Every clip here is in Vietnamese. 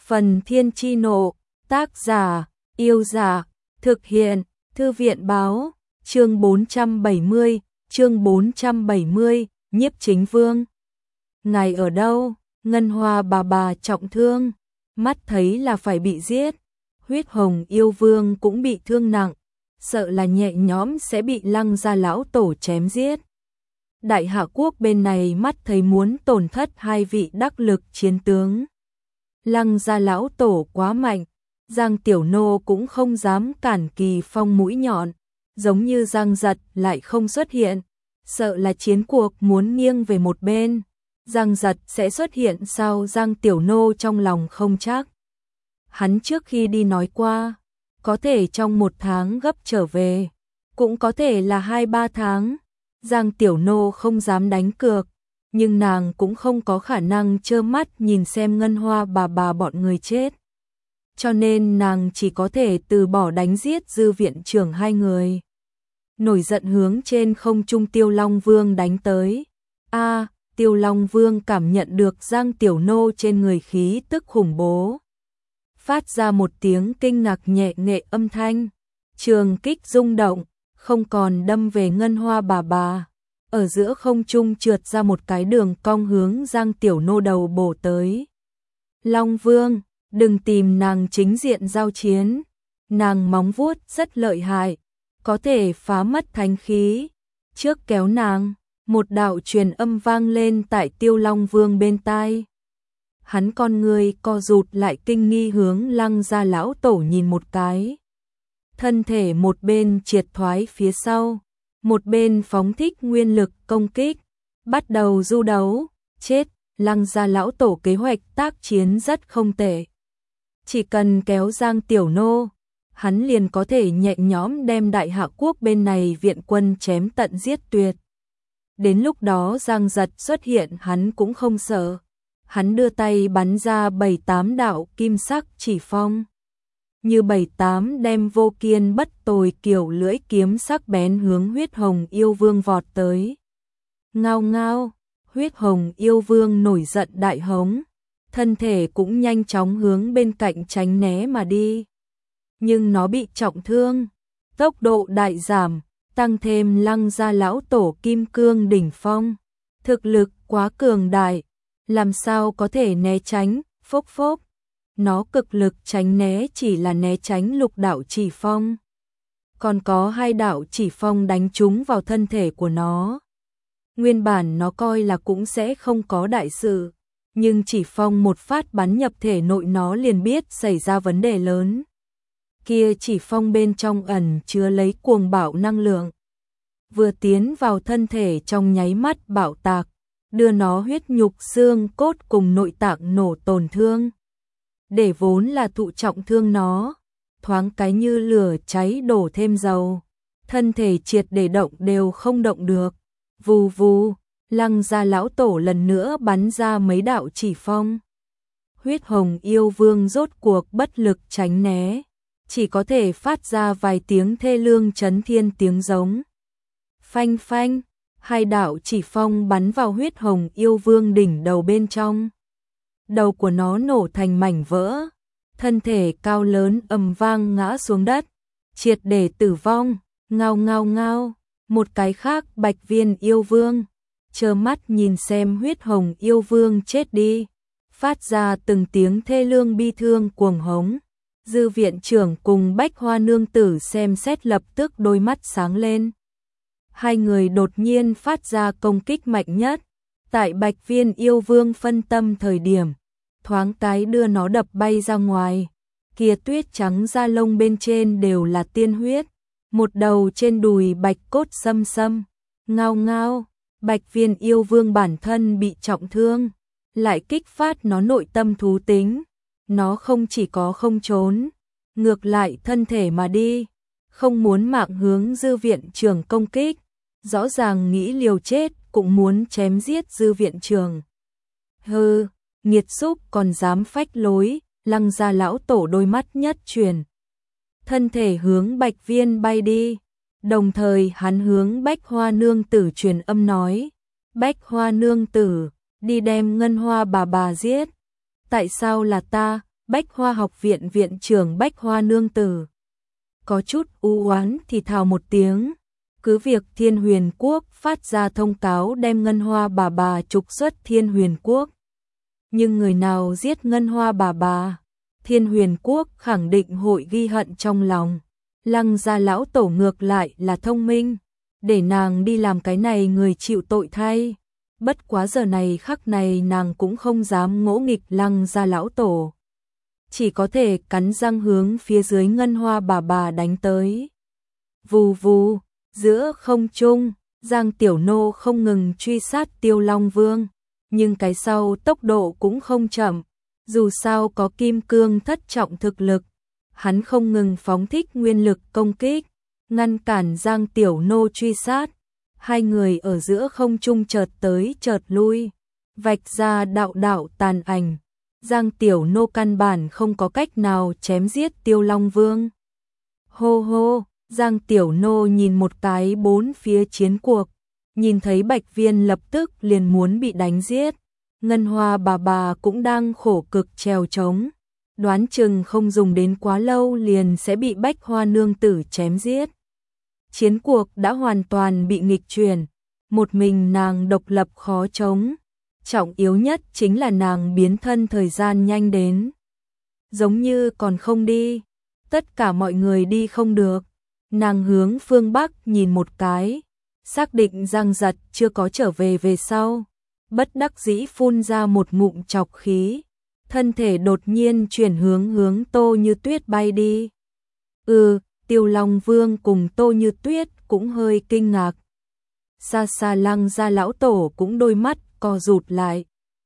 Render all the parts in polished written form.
Phần Thiên Chi Nộ, tác giả, Yêu Giả, thực hiện, Thư viện Báo, chương 470, Nhiếp Chính Vương. Ngài ở đâu? Ngân Hoa bà trọng thương, mắt thấy là phải bị giết. Huyết Hồng Yêu Vương cũng bị thương nặng, sợ là nhẹ nhõm sẽ bị Lăng Gia lão tổ chém giết. Đại Hạ quốc bên này mắt thấy muốn tổn thất hai vị đắc lực chiến tướng. Lăng Gia lão tổ quá mạnh, Giang Tiểu Nô cũng không dám cản Kỳ Phong mũi nhọn, giống như Giang Giật lại không xuất hiện, sợ là chiến cuộc muốn nghiêng về một bên. Giang Giật sẽ xuất hiện sau Giang Tiểu Nô trong lòng không chắc. Hắn trước khi đi nói qua, có thể trong 1 tháng gấp trở về, cũng có thể là 2-3 tháng. Giang Tiểu Nô không dám đánh cược, nhưng nàng cũng không có khả năng trơ mắt nhìn xem Ngân Hoa bà bọn người chết. Cho nên nàng chỉ có thể từ bỏ đánh giết dư viện trưởng hai người. Nổi giận hướng trên không trung Tiêu Long Vương đánh tới. Tiêu Long Vương cảm nhận được Giang Tiểu Nô trên người khí tức khủng bố. Phát ra một tiếng kinh ngạc nhẹ nghệ âm thanh. Trường kích rung động, không còn đâm về Ngân Hoa bà. Ở giữa không trung trượt ra một cái đường cong hướng Giang Tiểu Nô đầu bổ tới. Long Vương, đừng tìm nàng chính diện giao chiến. Nàng móng vuốt rất lợi hại, có thể phá mất thánh khí. Trước kéo nàng, một đạo truyền âm vang lên tại Tiêu Long Vương bên tai. Hắn con người co rụt lại kinh nghi hướng Lăng Gia lão tổ nhìn một cái. Thân thể một bên triệt thoái phía sau, một bên phóng thích nguyên lực công kích, bắt đầu du đấu. Chết, Lăng Gia lão tổ kế hoạch tác chiến rất không tệ. Chỉ cần kéo Giang Tiểu Nô, hắn liền có thể nhẹ nhõm đem Đại Hạ quốc bên này viện quân chém tận giết tuyệt. Đến lúc đó Giang Giật xuất hiện hắn cũng không sợ. Hắn đưa tay bắn ra 7-8 đạo kim sắc chỉ phong. Như 7-8 đem vô kiên bất tồi kiểu lưỡi kiếm sắc bén hướng Huyết Hồng Yêu Vương vọt tới. Ngao ngao, Huyết Hồng Yêu Vương nổi giận đại hống, thân thể cũng nhanh chóng hướng bên cạnh tránh né mà đi. Nhưng nó bị trọng thương, tốc độ đại giảm, tăng thêm Lăng Gia lão tổ kim cương đỉnh phong, thực lực quá cường đại, làm sao có thể né tránh. Phốc phốc, nó cực lực tránh né chỉ là né tránh lục đạo chỉ phong, còn có 2 đạo chỉ phong đánh trúng vào thân thể của nó. Nguyên bản nó coi là cũng sẽ không có đại sự, nhưng chỉ phong một phát bắn nhập thể nội nó liền biết xảy ra vấn đề lớn. Kia chỉ phong bên trong ẩn chứa lấy cuồng bạo năng lượng, vừa tiến vào thân thể trong nháy mắt bạo tạc, đưa nó huyết nhục xương cốt cùng nội tạng nổ tổn thương. Để vốn là thụ trọng thương nó, thoáng cái như lửa cháy đổ thêm dầu, thân thể triệt để động đều không động được. Vù vù, Lăng Gia lão tổ lần nữa bắn ra mấy đạo chỉ phong. Huyết Hồng Yêu Vương rốt cuộc bất lực tránh né, chỉ có thể phát ra vài tiếng thê lương chấn thiên tiếng giống. Phanh phanh, 2 đạo chỉ phong bắn vào Huyết Hồng Yêu Vương đỉnh đầu bên trong. Đầu của nó nổ thành mảnh vỡ, thân thể cao lớn ầm vang ngã xuống đất, triệt để tử vong. Ngao ngao ngao, một cái khác Bạch Viên Yêu Vương trơ mắt nhìn xem Huyết Hồng Yêu Vương chết đi, phát ra từng tiếng thê lương bi thương cuồng hống. Dư viện trưởng cùng Bách Hoa nương tử xem xét lập tức đôi mắt sáng lên. Hai người đột nhiên phát ra công kích mạnh nhất, tại Bạch Viên Yêu Vương phân tâm thời điểm, thoáng cái đưa nó đập bay ra ngoài. Kia tuyết trắng da lông bên trên đều là tiên huyết, một đầu trên đùi bạch cốt xâm xâm. Ngao ngao, Bạch Viên Yêu Vương bản thân bị trọng thương, lại kích phát nó nội tâm thú tính. Nó không chỉ có không trốn, ngược lại thân thể mà đi, không muốn mạng hướng dư viện trưởng công kích, rõ ràng nghĩ liều chết cũng muốn chém giết dư viện trưởng. Hừ, nghiệt xúc còn dám phách lối. Lăng Gia lão tổ đôi mắt nhất chuyển, thân thể hướng Bạch Viên bay đi, đồng thời hắn hướng Bách Hoa nương tử truyền âm nói: Bách Hoa nương tử, đi đem Ngân Hoa bà giết. Tại sao là ta? Bách Hoa học viện viện trưởng Bách Hoa nương tử có chút u oán thì thào một tiếng, cứ việc Thiên Huyền Quốc phát ra thông cáo đem Ngân Hoa bà trục xuất Thiên Huyền Quốc. Nhưng người nào giết Ngân Hoa bà, Thiên Huyền Quốc khẳng định hội ghi hận trong lòng. Lăng gia lão tổ ngược lại là thông minh, để nàng đi làm cái này người chịu tội thay. Bất quá giờ này khắc này nàng cũng không dám ngỗ nghịch Lăng gia lão tổ, chỉ có thể cắn răng hướng phía dưới Ngân Hoa bà đánh tới. Vù vù, giữa không trung, Giang Tiểu Nô không ngừng truy sát Tiêu Long Vương, nhưng cái sau tốc độ cũng không chậm, dù sao có kim cương thất trọng thực lực, hắn không ngừng phóng thích nguyên lực công kích, ngăn cản Giang Tiểu Nô truy sát. Hai người ở giữa không trung chợt tới chợt lui, vạch ra đạo đạo tàn ảnh. Giang Tiểu Nô căn bản không có cách nào chém giết Tiêu Long Vương. Hô hô, Giang Tiểu Nô nhìn một cái bốn phía chiến cuộc, nhìn thấy Bạch Viên lập tức liền muốn bị đánh giết. Ngân Hoa bà cũng đang khổ cực trèo trống, đoán chừng không dùng đến quá lâu liền sẽ bị Bách Hoa nương tử chém giết. Chiến cuộc đã hoàn toàn bị nghịch chuyển, một mình nàng độc lập khó chống. Trọng yếu nhất chính là nàng biến thân thời gian nhanh đến. Giống như còn không đi, tất cả mọi người đi không được. Nàng hướng phương Bắc nhìn một cái, xác định Giang Giật chưa có trở về sau. Bất đắc dĩ phun ra một ngụm trọc khí, thân thể đột nhiên chuyển hướng Tô Như Tuyết bay đi. Tiêu Long Vương cùng Tô Như Tuyết cũng hơi kinh ngạc. Xa xa Lăng gia lão tổ cũng đôi mắt co rụt lại.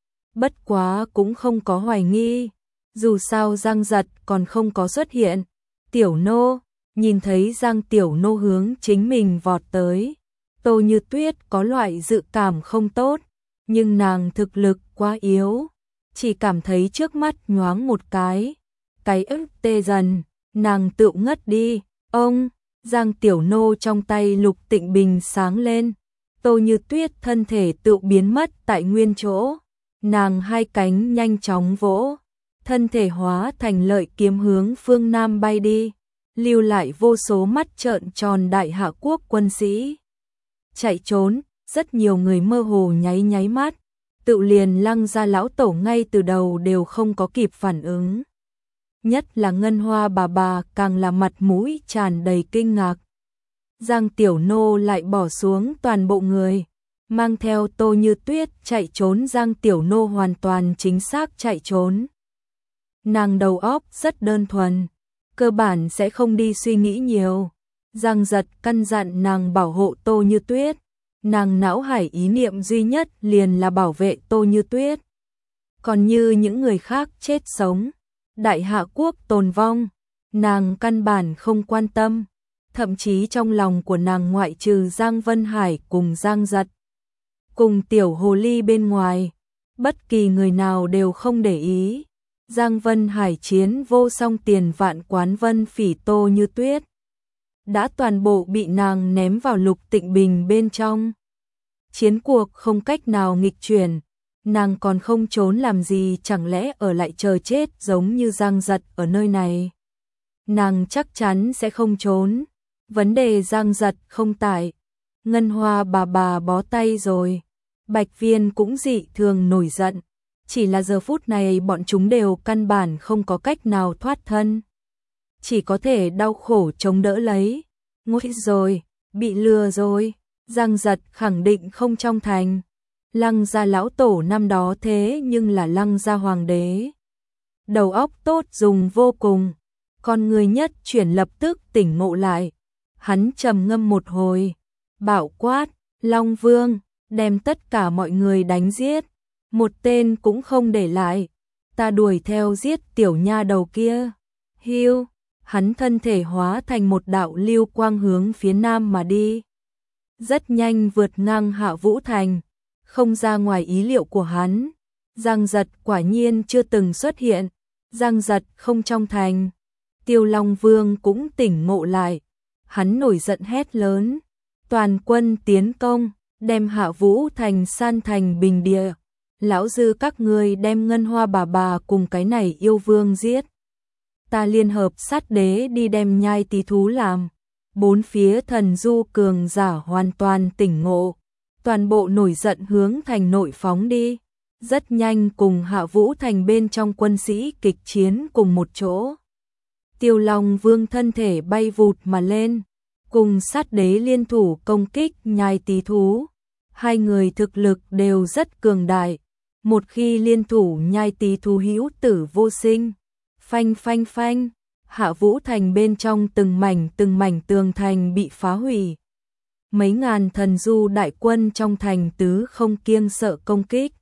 Bất quá cũng không có hoài nghi, dù sao Giang Giật còn không có xuất hiện. Tiểu Nô, nhìn thấy Giang Tiểu Nô hướng chính mình vọt tới, Tô Như Tuyết có loại dự cảm không tốt, nhưng nàng thực lực quá yếu, chỉ cảm thấy trước mắt nhoáng một cái ức tê dần, nàng tự ngất đi. Ông, Giang Tiểu Nô trong tay Lục Tịnh Bình sáng lên, Tô Như Tuyết thân thể tự biến mất tại nguyên chỗ, nàng hai cánh nhanh chóng vỗ, thân thể hóa thành lợi kiếm hướng phương Nam bay đi, lưu lại vô số mắt trợn tròn Đại Hạ quốc quân sĩ. Chạy trốn, rất nhiều người mơ hồ nháy mắt, tự liền Lăng gia lão tổ ngay từ đầu đều không có kịp phản ứng. Nhất là Ngân Hoa bà càng là mặt mũi tràn đầy kinh ngạc. Giang Tiểu Nô lại bỏ xuống toàn bộ người, mang theo Tô Như Tuyết chạy trốn. Giang Tiểu Nô hoàn toàn chính xác chạy trốn. Nàng đầu óc rất đơn thuần, cơ bản sẽ không đi suy nghĩ nhiều. Giang Giật căn dặn nàng bảo hộ Tô Như Tuyết, nàng não hải ý niệm duy nhất liền là bảo vệ Tô Như Tuyết. Còn như những người khác chết sống, Đại Hạ quốc tồn vong, nàng căn bản không quan tâm, thậm chí trong lòng của nàng ngoại trừ Giang Vân Hải cùng Giang Giật, cùng tiểu hồ ly bên ngoài, bất kỳ người nào đều không để ý. Giang Vân Hải chiến vô song tiền vạn quán Vân Phỉ Tô Như Tuyết đã toàn bộ bị nàng ném vào Lục Tịnh Bình bên trong. Chiến cuộc không cách nào nghịch chuyển, nàng còn không trốn làm gì, chẳng lẽ ở lại chờ chết giống như Giang Giật ở nơi này? Nàng chắc chắn sẽ không trốn. Vấn đề Giang Giật không tại. Ngân Hoa bà bó tay rồi. Bạch Viên cũng dị thường nổi giận. Chỉ là giờ phút này bọn chúng đều căn bản không có cách nào thoát thân, chỉ có thể đau khổ chống đỡ lấy. Ngồi rồi, bị lừa rồi. Giang Giật khẳng định không trong thành. Lăng gia lão tổ năm đó thế nhưng là Lăng gia hoàng đế, đầu óc tốt dùng vô cùng. Con người nhất chuyển lập tức tỉnh ngộ lại, hắn trầm ngâm một hồi, bảo quát, Long Vương, đem tất cả mọi người đánh giết, một tên cũng không để lại, ta đuổi theo giết tiểu nha đầu kia. Hiu, hắn thân thể hóa thành một đạo lưu quang hướng phía nam mà đi, rất nhanh vượt ngang Hạ Vũ Thành. Không ra ngoài ý liệu của hắn, Giang Giật quả nhiên chưa từng xuất hiện. Giang Giật không trong thành. Tiêu Long Vương cũng tỉnh ngộ lại, hắn nổi giận hét lớn, toàn quân tiến công, đem Hạ Vũ Thành san thành bình địa. lão dư các ngươi đem Ngân Hoa bà cùng cái này yêu vương giết. Ta liên hợp sát đế đi đem nhai tí thú làm. Bốn phía thần du cường giả hoàn toàn tỉnh ngộ, toàn bộ nổi giận hướng thành nội phóng đi. Rất nhanh cùng Hạ Vũ Thành bên trong quân sĩ kịch chiến cùng một chỗ. Tiêu Long Vương thân thể bay vụt mà lên, cùng sát đế liên thủ công kích nhai tí thú. Hai người thực lực đều rất cường đại, một khi liên thủ nhai tí thú hữu tử vô sinh. Phanh phanh phanh, Hạ Vũ Thành bên trong từng mảnh tường thành bị phá hủy. Mấy ngàn thần du đại quân trong thành tứ không kiêng sợ công kích.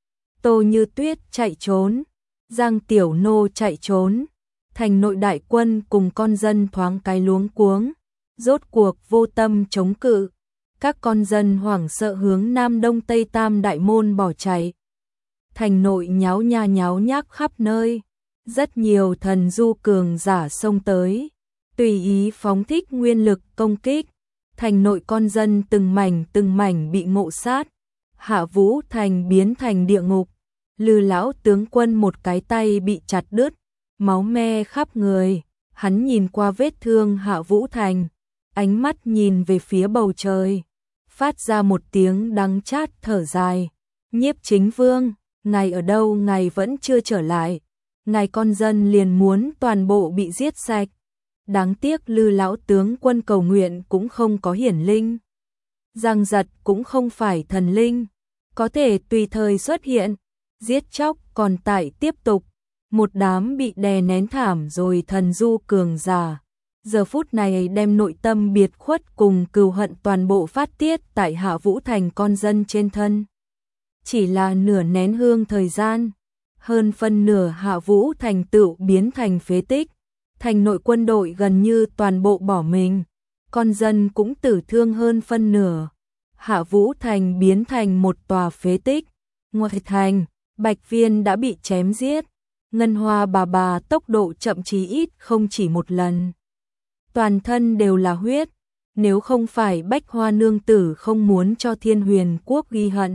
Tô Như Tuyết chạy trốn, Giang Tiểu Nô chạy trốn, thành nội đại quân cùng con dân thoáng cái luống cuống, rốt cuộc vô tâm chống cự. Các con dân hoảng sợ hướng Nam Đông Tây Tam đại môn bỏ chạy. Thành nội nháo nhác khắp nơi, rất nhiều thần du cường giả xông tới, tùy ý phóng thích nguyên lực công kích. Thành nội con dân từng mảnh bị ngộ sát. Hạ Vũ Thành biến thành địa ngục. Lư lão tướng quân một cái tay bị chặt đứt, máu me khắp người. Hắn nhìn qua vết thương Hạ Vũ Thành, ánh mắt nhìn về phía bầu trời, phát ra một tiếng đắng chát thở dài. Nhiếp Chính Vương, ngài ở đâu? Ngài vẫn chưa trở lại. Ngài con dân liền muốn toàn bộ bị giết sạch. Đáng tiếc Lư lão tướng quân cầu nguyện cũng không có hiển linh. Giang Giật cũng không phải thần linh, có thể tùy thời xuất hiện. Giết chóc còn tại tiếp tục. Một đám bị đè nén thảm rồi thần du cường giả. Giờ phút này đem nội tâm biệt khuất cùng cừu hận toàn bộ phát tiết tại Hạ Vũ Thành con dân trên thân. Chỉ là nửa nén hương thời gian, hơn phân nửa Hạ Vũ Thành tựu biến thành phế tích. Thành nội quân đội gần như toàn bộ bỏ mình, con dân cũng tử thương hơn phân nửa. Hạ Vũ Thành biến thành một tòa phế tích. Ngoài thành, Bạch Viên đã bị chém giết. Ngân Hoa bà tốc độ chậm chí ít không chỉ một lần. Toàn thân đều là huyết, nếu không phải Bách Hoa nương tử không muốn cho Thiên Huyền quốc ghi hận,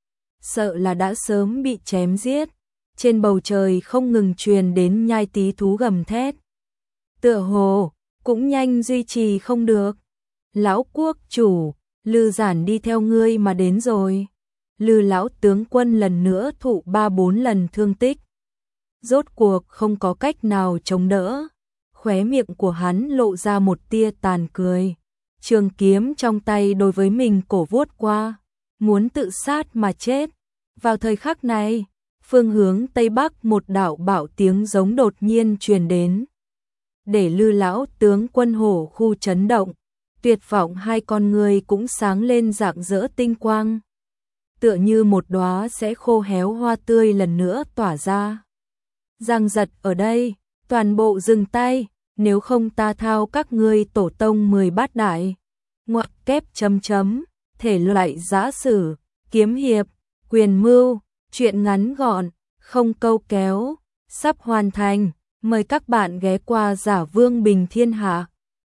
sợ là đã sớm bị chém giết. Trên bầu trời không ngừng truyền đến nhai tí thú gầm thét. Tựa hồ cũng nhanh duy trì không được. Lão quốc chủ, Lư Giản đi theo ngươi mà đến rồi. Lư lão tướng quân lần nữa thụ 3-4 lần thương tích, rốt cuộc không có cách nào chống đỡ. Khóe miệng của hắn lộ ra một tia tàn cười, trường kiếm trong tay đối với mình cổ vuốt qua, muốn tự sát mà chết. Vào thời khắc này, phương hướng tây bắc một đạo bạo tiếng giống đột nhiên truyền đến, để Lư lão tướng quân hổ khu chấn động, tuyệt vọng hai con người cũng sáng lên rạng rỡ tinh quang, tựa như một đóa sẽ khô héo hoa tươi lần nữa tỏa ra. Giang Giật ở đây, toàn bộ dừng tay, nếu không ta thao các ngươi tổ tông 10 bát đại. Ngoặc kép chấm, thể loại giã sử, kiếm hiệp, quyền mưu, truyện ngắn gọn, không câu kéo, sắp hoàn thành. Mời các bạn ghé qua Giả Vương Bình Thiên Hạ.